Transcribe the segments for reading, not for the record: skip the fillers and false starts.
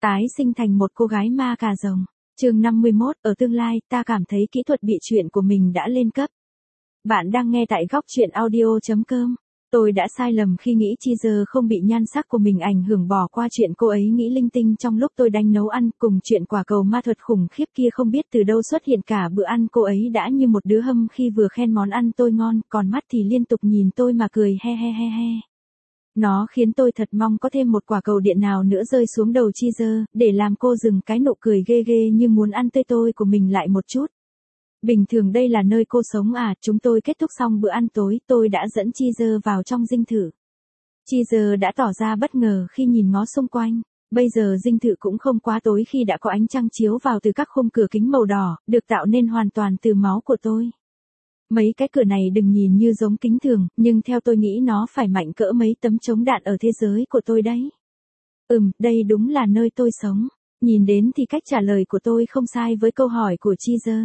Tái sinh thành một cô gái ma cà rồng. Chương 51, ở tương lai, ta cảm thấy kỹ thuật bịa chuyện của mình đã lên cấp. Bạn đang nghe tại góc truyện audio.com. Tôi đã sai lầm khi nghĩ teaser không bị nhan sắc của mình ảnh hưởng, bỏ qua chuyện cô ấy nghĩ linh tinh trong lúc tôi đang nấu ăn, cùng chuyện quả cầu ma thuật khủng khiếp kia không biết từ đâu xuất hiện cả bữa ăn. Cô ấy đã như một đứa hâm khi vừa khen món ăn tôi ngon, còn mắt thì liên tục nhìn tôi mà cười he he he he. Nó khiến tôi thật mong có thêm một quả cầu điện nào nữa rơi xuống đầu teaser, để làm cô dừng cái nụ cười ghê ghê như muốn ăn tươi tôi của mình lại một chút. Bình thường đây là nơi cô sống à? Chúng tôi kết thúc xong bữa ăn tối, tôi đã dẫn teaser vào trong dinh thự. Teaser đã tỏ ra bất ngờ khi nhìn ngó xung quanh. Bây giờ dinh thự cũng không quá tối khi đã có ánh trăng chiếu vào từ các khung cửa kính màu đỏ, được tạo nên hoàn toàn từ máu của tôi. Mấy cái cửa này đừng nhìn như giống kính thường, nhưng theo tôi nghĩ nó phải mạnh cỡ mấy tấm chống đạn ở thế giới của tôi đấy. Đây đúng là nơi tôi sống. Nhìn đến thì cách trả lời của tôi không sai với câu hỏi của teaser.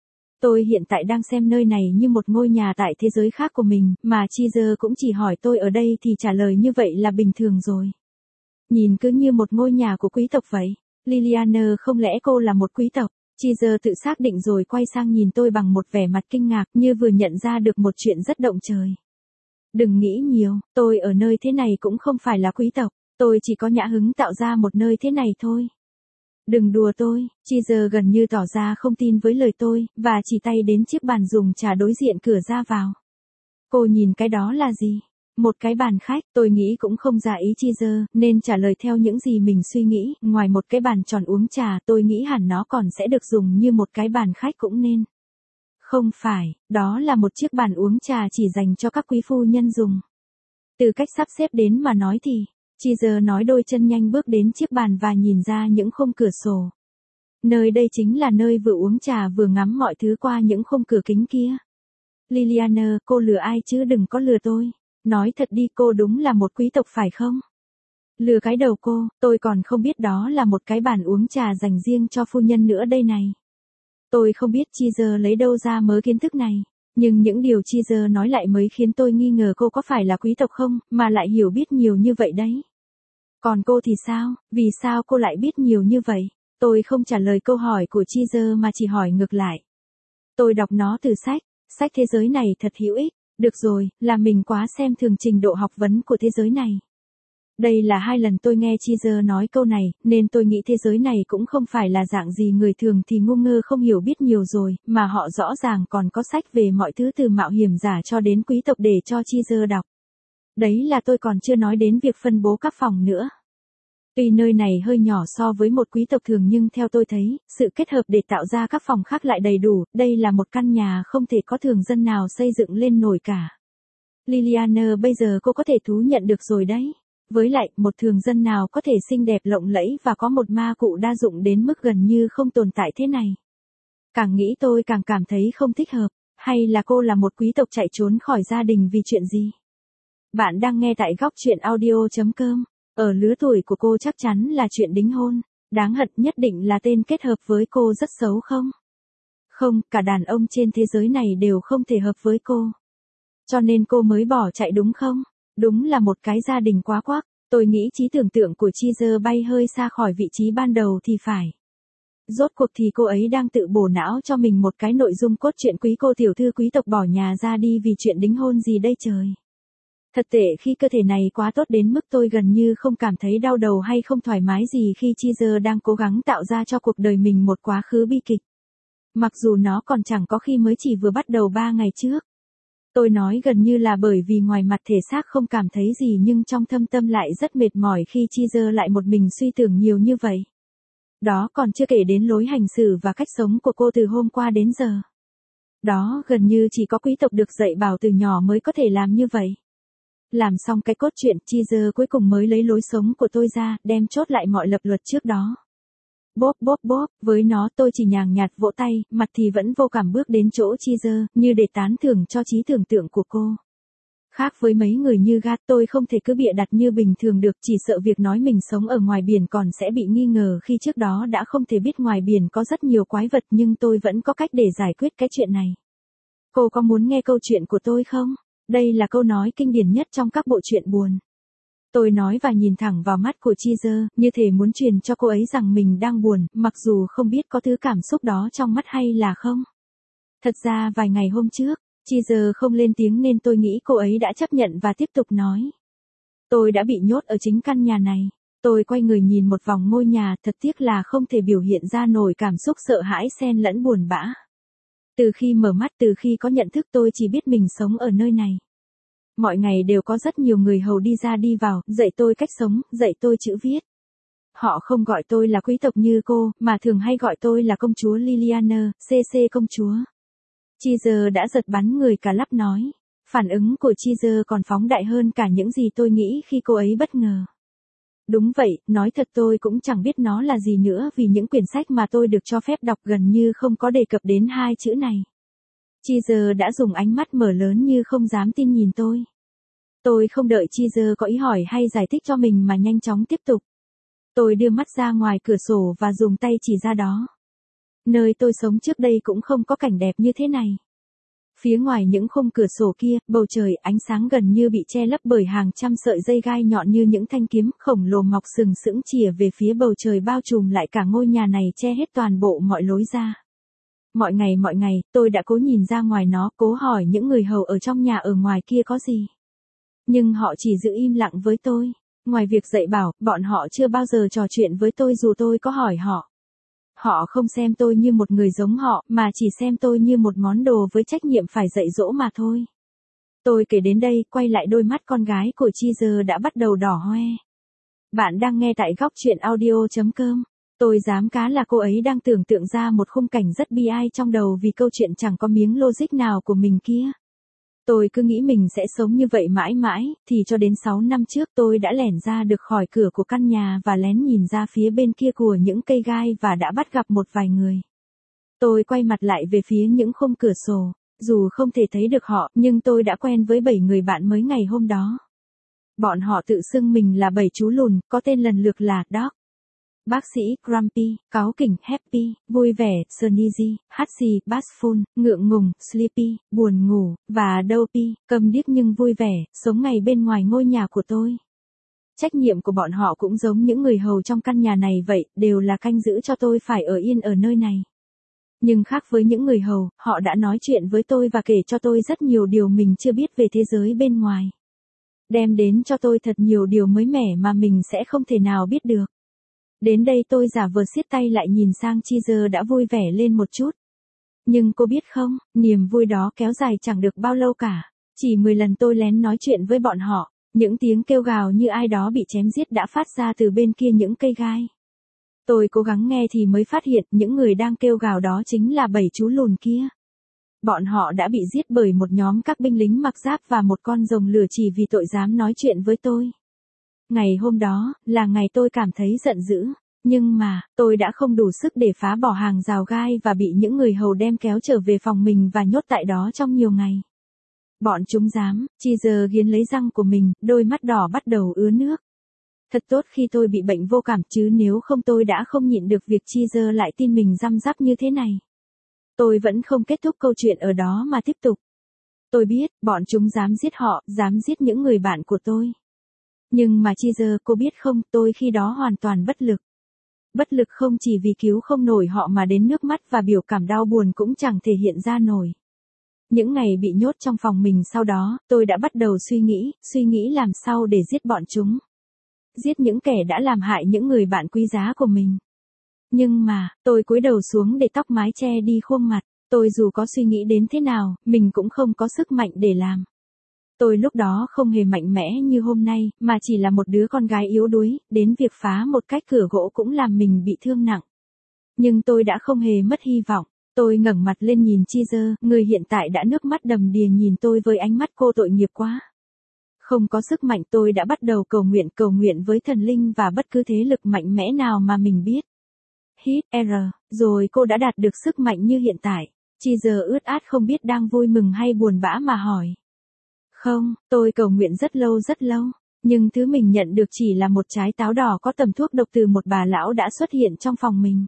Tôi hiện tại đang xem nơi này như một ngôi nhà tại thế giới khác của mình, mà teaser cũng chỉ hỏi tôi ở đây thì trả lời như vậy là bình thường rồi. Nhìn cứ như một ngôi nhà của quý tộc vậy. Liliana, không lẽ cô là một quý tộc? Teaser tự xác định rồi quay sang nhìn tôi bằng một vẻ mặt kinh ngạc, như vừa nhận ra được một chuyện rất động trời. Đừng nghĩ nhiều, tôi ở nơi thế này cũng không phải là quý tộc, tôi chỉ có nhã hứng tạo ra một nơi thế này thôi. Đừng đùa tôi. Teaser gần như tỏ ra không tin với lời tôi, và chỉ tay đến chiếc bàn dùng trà đối diện cửa ra vào. Cô nhìn cái đó là gì? Một cái bàn khách. Tôi nghĩ cũng không ra ý teaser, nên trả lời theo những gì mình suy nghĩ. Ngoài một cái bàn tròn uống trà, tôi nghĩ hẳn nó còn sẽ được dùng như một cái bàn khách cũng nên. Không phải, đó là một chiếc bàn uống trà chỉ dành cho các quý phu nhân dùng. Từ cách sắp xếp đến mà nói thì, teaser nói đôi chân nhanh bước đến chiếc bàn và nhìn ra những khung cửa sổ. Nơi đây chính là nơi vừa uống trà vừa ngắm mọi thứ qua những khung cửa kính kia. Liliana, cô lừa ai chứ đừng có lừa tôi. Nói thật đi, cô đúng là một quý tộc phải không? Lừa cái đầu cô, tôi còn không biết đó là một cái bàn uống trà dành riêng cho phu nhân nữa đây này. Tôi không biết teaser lấy đâu ra mớ kiến thức này, nhưng những điều teaser nói lại mới khiến tôi nghi ngờ cô có phải là quý tộc không, mà lại hiểu biết nhiều như vậy đấy. Còn cô thì sao, vì sao cô lại biết nhiều như vậy? Tôi không trả lời câu hỏi của teaser mà chỉ hỏi ngược lại. Tôi đọc nó từ sách thế giới này thật hữu ích. Được rồi, là mình quá xem thường trình độ học vấn của thế giới này. Đây là 2 lần tôi nghe teaser nói câu này, nên tôi nghĩ thế giới này cũng không phải là dạng gì người thường thì ngu ngơ không hiểu biết nhiều rồi, mà họ rõ ràng còn có sách về mọi thứ từ mạo hiểm giả cho đến quý tộc để cho teaser đọc. Đấy là tôi còn chưa nói đến việc phân bố các phòng nữa. Tuy nơi này hơi nhỏ so với một quý tộc thường nhưng theo tôi thấy, sự kết hợp để tạo ra các phòng khác lại đầy đủ, đây là một căn nhà không thể có thường dân nào xây dựng lên nổi cả. Liliana, bây giờ cô có thể thú nhận được rồi đấy. Với lại, một thường dân nào có thể xinh đẹp lộng lẫy và có một ma cụ đa dụng đến mức gần như không tồn tại thế này. Càng nghĩ tôi càng cảm thấy không thích hợp, hay là cô là một quý tộc chạy trốn khỏi gia đình vì chuyện gì? Bạn đang nghe tại góc truyện audio.com. Ở lứa tuổi của cô chắc chắn là chuyện đính hôn. Đáng hận nhất định là tên kết hợp với cô rất xấu không? Không, cả đàn ông trên thế giới này đều không thể hợp với cô. Cho nên cô mới bỏ chạy đúng không? Đúng là một cái gia đình quá quắc. Tôi nghĩ trí tưởng tượng của teaser bay hơi xa khỏi vị trí ban đầu thì phải. Rốt cuộc thì cô ấy đang tự bổ não cho mình một cái nội dung cốt truyện quý cô tiểu thư quý tộc bỏ nhà ra đi vì chuyện đính hôn gì đây trời. Thật tệ khi cơ thể này quá tốt đến mức tôi gần như không cảm thấy đau đầu hay không thoải mái gì khi teaser đang cố gắng tạo ra cho cuộc đời mình một quá khứ bi kịch. Mặc dù nó còn chẳng có khi mới chỉ vừa bắt đầu 3 ngày trước. Tôi nói gần như là bởi vì ngoài mặt thể xác không cảm thấy gì nhưng trong thâm tâm lại rất mệt mỏi khi teaser lại một mình suy tưởng nhiều như vậy. Đó còn chưa kể đến lối hành xử và cách sống của cô từ hôm qua đến giờ. Đó gần như chỉ có quý tộc được dạy bảo từ nhỏ mới có thể làm như vậy. Làm xong cái cốt truyện, teaser cuối cùng mới lấy lối sống của tôi ra, đem chốt lại mọi lập luật trước đó. Bốp bốp bốp, với nó tôi chỉ nhàn nhạt vỗ tay, mặt thì vẫn vô cảm bước đến chỗ teaser, như để tán thưởng cho trí tưởng tượng của cô. Khác với mấy người như Gat, tôi không thể cứ bịa đặt như bình thường được, chỉ sợ việc nói mình sống ở ngoài biển còn sẽ bị nghi ngờ khi trước đó đã không thể biết ngoài biển có rất nhiều quái vật nhưng tôi vẫn có cách để giải quyết cái chuyện này. Cô có muốn nghe câu chuyện của tôi không? Đây là câu nói kinh điển nhất trong các bộ truyện buồn. Tôi nói và nhìn thẳng vào mắt của Cheezer, như thể muốn truyền cho cô ấy rằng mình đang buồn, mặc dù không biết có thứ cảm xúc đó trong mắt hay là không. Thật ra vài ngày hôm trước, Cheezer không lên tiếng nên tôi nghĩ cô ấy đã chấp nhận và tiếp tục nói. Tôi đã bị nhốt ở chính căn nhà này. Tôi quay người nhìn một vòng ngôi nhà, thật tiếc là không thể biểu hiện ra nổi cảm xúc sợ hãi xen lẫn buồn bã. Từ khi mở mắt, từ khi có nhận thức, tôi chỉ biết mình sống ở nơi này. Mọi ngày đều có rất nhiều người hầu đi ra đi vào, dạy tôi cách sống, dạy tôi chữ viết. Họ không gọi tôi là quý tộc như cô, mà thường hay gọi tôi là công chúa Liliana, CC công chúa. Cheezer đã giật bắn người cả lắp nói. Phản ứng của Cheezer còn phóng đại hơn cả những gì tôi nghĩ khi cô ấy bất ngờ. Đúng vậy, nói thật tôi cũng chẳng biết nó là gì nữa vì những quyển sách mà tôi được cho phép đọc gần như không có đề cập đến hai chữ này. Cheezer đã dùng ánh mắt mở lớn như không dám tin nhìn tôi. Tôi không đợi Cheezer có ý hỏi hay giải thích cho mình mà nhanh chóng tiếp tục. Tôi đưa mắt ra ngoài cửa sổ và dùng tay chỉ ra đó. Nơi tôi sống trước đây cũng không có cảnh đẹp như thế này. Phía ngoài những khung cửa sổ kia, bầu trời ánh sáng gần như bị che lấp bởi hàng trăm sợi dây gai nhọn như những thanh kiếm khổng lồ mọc sừng sững chìa về phía bầu trời bao trùm lại cả ngôi nhà này che hết toàn bộ mọi lối ra. Mọi ngày, tôi đã cố nhìn ra ngoài nó, cố hỏi những người hầu ở trong nhà ở ngoài kia có gì. Nhưng họ chỉ giữ im lặng với tôi. Ngoài việc dạy bảo, bọn họ chưa bao giờ trò chuyện với tôi dù tôi có hỏi họ. Họ không xem tôi như một người giống họ, mà chỉ xem tôi như một món đồ với trách nhiệm phải dạy dỗ mà thôi. Tôi kể đến đây, quay lại đôi mắt con gái của Cheezer đã bắt đầu đỏ hoe. Bạn đang nghe tại góc truyện audio.com. Tôi dám cá là cô ấy đang tưởng tượng ra một khung cảnh rất bi ai trong đầu vì câu chuyện chẳng có miếng logic nào của mình kia. Tôi cứ nghĩ mình sẽ sống như vậy mãi mãi, thì cho đến 6 năm trước tôi đã lẻn ra được khỏi cửa của căn nhà và lén nhìn ra phía bên kia của những cây gai và đã bắt gặp một vài người. Tôi quay mặt lại về phía những khung cửa sổ, dù không thể thấy được họ, nhưng tôi đã quen với 7 người bạn mới ngày hôm đó. Bọn họ tự xưng mình là 7 chú lùn, có tên lần lượt là Dog, bác sĩ, Grumpy, cáu kỉnh, Happy, vui vẻ, Sneezy, Hắt-xì, Bashful, ngượng ngùng, Sleepy, buồn ngủ, và Dopey, câm điếc nhưng vui vẻ, sống ngày bên ngoài ngôi nhà của tôi. Trách nhiệm của bọn họ cũng giống những người hầu trong căn nhà này vậy, đều là canh giữ cho tôi phải ở yên ở nơi này. Nhưng khác với những người hầu, họ đã nói chuyện với tôi và kể cho tôi rất nhiều điều mình chưa biết về thế giới bên ngoài. Đem đến cho tôi thật nhiều điều mới mẻ mà mình sẽ không thể nào biết được. Đến đây tôi giả vờ siết tay lại nhìn sang Cheezer đã vui vẻ lên một chút. Nhưng cô biết không, niềm vui đó kéo dài chẳng được bao lâu cả. Chỉ 10 lần tôi lén nói chuyện với bọn họ, những tiếng kêu gào như ai đó bị chém giết đã phát ra từ bên kia những cây gai. Tôi cố gắng nghe thì mới phát hiện những người đang kêu gào đó chính là 7 chú lùn kia. Bọn họ đã bị giết bởi một nhóm các binh lính mặc giáp và một con rồng lửa chỉ vì tội dám nói chuyện với tôi. Ngày hôm đó, là ngày tôi cảm thấy giận dữ, nhưng mà, tôi đã không đủ sức để phá bỏ hàng rào gai và bị những người hầu đem kéo trở về phòng mình và nhốt tại đó trong nhiều ngày. Bọn chúng dám, Cheezer nghiến lấy răng của mình, đôi mắt đỏ bắt đầu ứa nước. Thật tốt khi tôi bị bệnh vô cảm chứ nếu không tôi đã không nhịn được việc Cheezer lại tin mình răm rắp như thế này. Tôi vẫn không kết thúc câu chuyện ở đó mà tiếp tục. Tôi biết, bọn chúng dám giết họ, dám giết những người bạn của tôi. Nhưng mà Cheezer, cô biết không, tôi khi đó hoàn toàn bất lực. Bất lực không chỉ vì cứu không nổi họ mà đến nước mắt và biểu cảm đau buồn cũng chẳng thể hiện ra nổi. Những ngày bị nhốt trong phòng mình sau đó, tôi đã bắt đầu suy nghĩ làm sao để giết bọn chúng. Giết những kẻ đã làm hại những người bạn quý giá của mình. Nhưng mà, tôi cúi đầu xuống để tóc mái che đi khuôn mặt, tôi dù có suy nghĩ đến thế nào, mình cũng không có sức mạnh để làm. Tôi lúc đó không hề mạnh mẽ như hôm nay, mà chỉ là một đứa con gái yếu đuối, đến việc phá một cái cửa gỗ cũng làm mình bị thương nặng. Nhưng tôi đã không hề mất hy vọng. Tôi ngẩng mặt lên nhìn Cheezer, người hiện tại đã nước mắt đầm đìa nhìn tôi với ánh mắt cô tội nghiệp quá. Không có sức mạnh tôi đã bắt đầu cầu nguyện với thần linh và bất cứ thế lực mạnh mẽ nào mà mình biết. Hít R, rồi cô đã đạt được sức mạnh như hiện tại. Cheezer ướt át không biết đang vui mừng hay buồn bã mà hỏi. Không, tôi cầu nguyện rất lâu, nhưng thứ mình nhận được chỉ là một trái táo đỏ có tầm thuốc độc từ một bà lão đã xuất hiện trong phòng mình.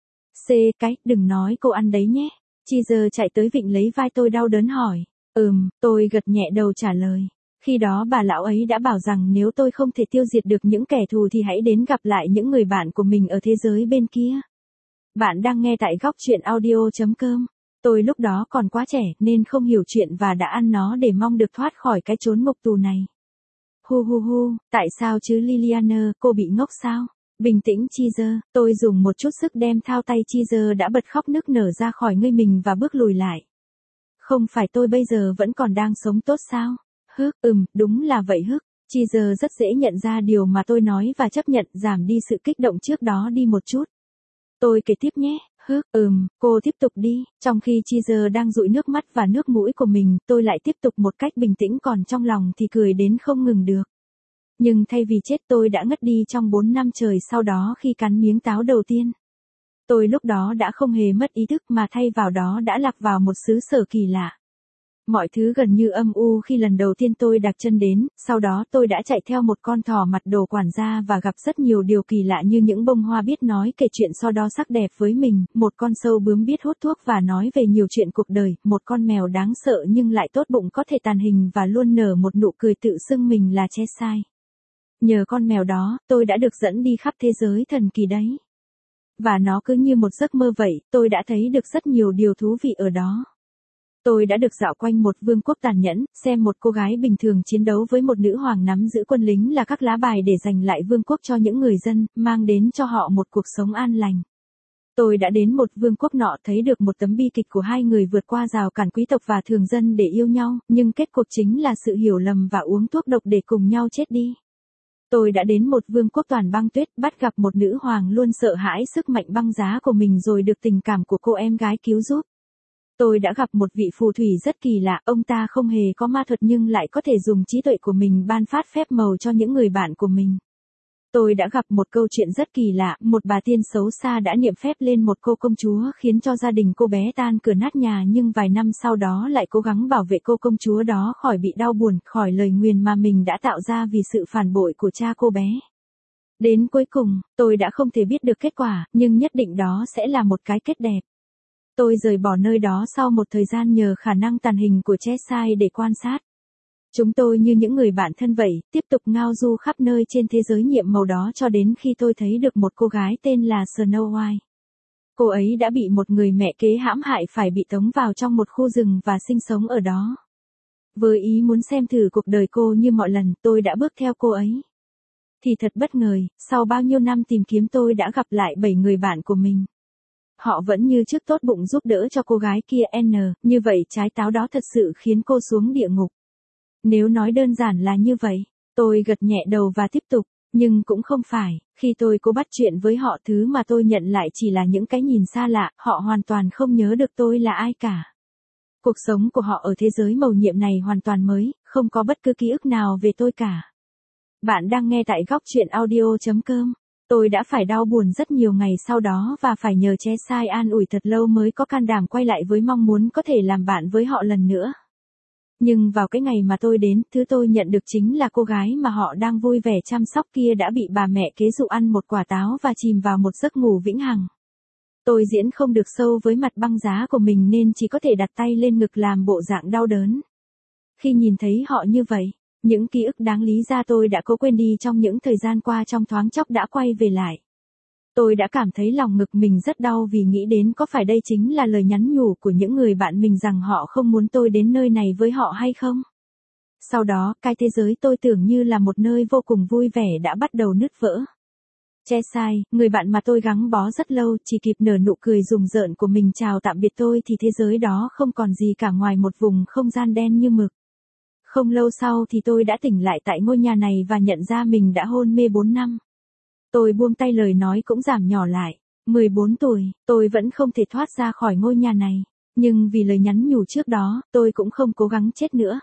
Đừng nói cô ăn đấy nhé. Cheezer chạy tới vịn lấy vai tôi đau đớn hỏi. Tôi gật nhẹ đầu trả lời. Khi đó bà lão ấy đã bảo rằng nếu tôi không thể tiêu diệt được những kẻ thù thì hãy đến gặp lại những người bạn của mình ở thế giới bên kia. Bạn đang nghe tại góc chuyện audio.com. Tôi lúc đó còn quá trẻ nên không hiểu chuyện và đã ăn nó để mong được thoát khỏi cái chốn ngục tù này. Hu hu hu, tại sao chứ Liliana, cô bị ngốc sao? Bình tĩnh Cheezer, tôi dùng một chút sức đem thao tay Cheezer đã bật khóc nức nở ra khỏi người mình và bước lùi lại. Không phải tôi bây giờ vẫn còn đang sống tốt sao? Đúng là vậy Cheezer rất dễ nhận ra điều mà tôi nói và chấp nhận giảm đi sự kích động trước đó đi một chút. Tôi kể tiếp nhé. Cô tiếp tục đi. Trong khi Cheezer đang dụi nước mắt và nước mũi của mình, tôi lại tiếp tục một cách bình tĩnh còn trong lòng thì cười đến không ngừng được. Nhưng thay vì chết tôi đã ngất đi trong 4 năm trời sau đó khi cắn miếng táo đầu tiên. Tôi lúc đó đã không hề mất ý thức mà thay vào đó đã lạc vào một xứ sở kỳ lạ. Mọi thứ gần như âm u khi lần đầu tiên tôi đặt chân đến, sau đó tôi đã chạy theo một con thỏ mặt đồ quản gia và gặp rất nhiều điều kỳ lạ như những bông hoa biết nói kể chuyện so đo sắc đẹp với mình, một con sâu bướm biết hút thuốc và nói về nhiều chuyện cuộc đời, một con mèo đáng sợ nhưng lại tốt bụng có thể tàn hình và luôn nở một nụ cười tự xưng mình là Cheshire. Nhờ con mèo đó, tôi đã được dẫn đi khắp thế giới thần kỳ đấy. Và nó cứ như một giấc mơ vậy, tôi đã thấy được rất nhiều điều thú vị ở đó. Tôi đã được dạo quanh một vương quốc tàn nhẫn, xem một cô gái bình thường chiến đấu với một nữ hoàng nắm giữ quân lính là các lá bài để giành lại vương quốc cho những người dân, mang đến cho họ một cuộc sống an lành. Tôi đã đến một vương quốc nọ thấy được một tấm bi kịch của hai người vượt qua rào cản quý tộc và thường dân để yêu nhau, nhưng kết cuộc chính là sự hiểu lầm và uống thuốc độc để cùng nhau chết đi. Tôi đã đến một vương quốc toàn băng tuyết, bắt gặp một nữ hoàng luôn sợ hãi sức mạnh băng giá của mình rồi được tình cảm của cô em gái cứu giúp. Tôi đã gặp một vị phù thủy rất kỳ lạ, ông ta không hề có ma thuật nhưng lại có thể dùng trí tuệ của mình ban phát phép màu cho những người bạn của mình. Tôi đã gặp một câu chuyện rất kỳ lạ, một bà tiên xấu xa đã niệm phép lên một cô công chúa khiến cho gia đình cô bé tan cửa nát nhà nhưng vài năm sau đó lại cố gắng bảo vệ cô công chúa đó khỏi bị đau buồn, khỏi lời nguyền mà mình đã tạo ra vì sự phản bội của cha cô bé. Đến cuối cùng, tôi đã không thể biết được kết quả, nhưng nhất định đó sẽ là một cái kết đẹp. Tôi rời bỏ nơi đó sau một thời gian nhờ khả năng tàng hình của Cheshire để quan sát. Chúng tôi như những người bạn thân vậy, tiếp tục ngao du khắp nơi trên thế giới nhiệm màu đó cho đến khi tôi thấy được một cô gái tên là Snow White. Cô ấy đã bị một người mẹ kế hãm hại phải bị tống vào trong một khu rừng và sinh sống ở đó. Với ý muốn xem thử cuộc đời cô như mọi lần, tôi đã bước theo cô ấy. Thì thật bất ngờ, sau bao nhiêu năm tìm kiếm tôi đã gặp lại 7 người bạn của mình. Họ vẫn như trước tốt bụng giúp đỡ cho cô gái kia như vậy trái táo đó thật sự khiến cô xuống địa ngục. Nếu nói đơn giản là như vậy, tôi gật nhẹ đầu và tiếp tục, nhưng cũng không phải, khi tôi cố bắt chuyện với họ thứ mà tôi nhận lại chỉ là những cái nhìn xa lạ, họ hoàn toàn không nhớ được tôi là ai cả. Cuộc sống của họ ở thế giới mầu nhiệm này hoàn toàn mới, không có bất cứ ký ức nào về tôi cả. Bạn đang nghe tại góc chuyện audio.com. Tôi đã phải đau buồn rất nhiều ngày sau đó và phải nhờ Cheshire an ủi thật lâu mới có can đảm quay lại với mong muốn có thể làm bạn với họ lần nữa. Nhưng vào cái ngày mà tôi đến, thứ tôi nhận được chính là cô gái mà họ đang vui vẻ chăm sóc kia đã bị bà mẹ kế dụ ăn một quả táo và chìm vào một giấc ngủ vĩnh hằng. Tôi diễn không được sâu với mặt băng giá của mình nên chỉ có thể đặt tay lên ngực làm bộ dạng đau đớn. Khi nhìn thấy họ như vậy, những ký ức đáng lý ra tôi đã cố quên đi trong những thời gian qua trong thoáng chốc đã quay về lại. Tôi đã cảm thấy lòng ngực mình rất đau vì nghĩ đến có phải đây chính là lời nhắn nhủ của những người bạn mình rằng họ không muốn tôi đến nơi này với họ hay không? Sau đó, cái thế giới tôi tưởng như là một nơi vô cùng vui vẻ đã bắt đầu nứt vỡ. Cheshire, người bạn mà tôi gắn bó rất lâu, chỉ kịp nở nụ cười rùng rợn của mình chào tạm biệt tôi thì thế giới đó không còn gì cả ngoài một vùng không gian đen như mực. Không lâu sau thì tôi đã tỉnh lại tại ngôi nhà này và nhận ra mình đã hôn mê 4 năm. Tôi buông tay lời nói cũng giảm nhỏ lại. 14 tuổi, tôi vẫn không thể thoát ra khỏi ngôi nhà này. Nhưng vì lời nhắn nhủ trước đó, tôi cũng không cố gắng chết nữa.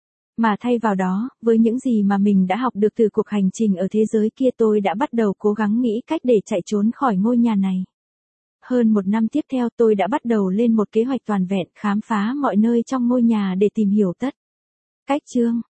Mà thay vào đó, với những gì mà mình đã học được từ cuộc hành trình ở thế giới kia tôi đã bắt đầu cố gắng nghĩ cách để chạy trốn khỏi ngôi nhà này. Hơn một năm tiếp theo tôi đã bắt đầu lên một kế hoạch toàn vẹn khám phá mọi nơi trong ngôi nhà để tìm hiểu tất. Cách chương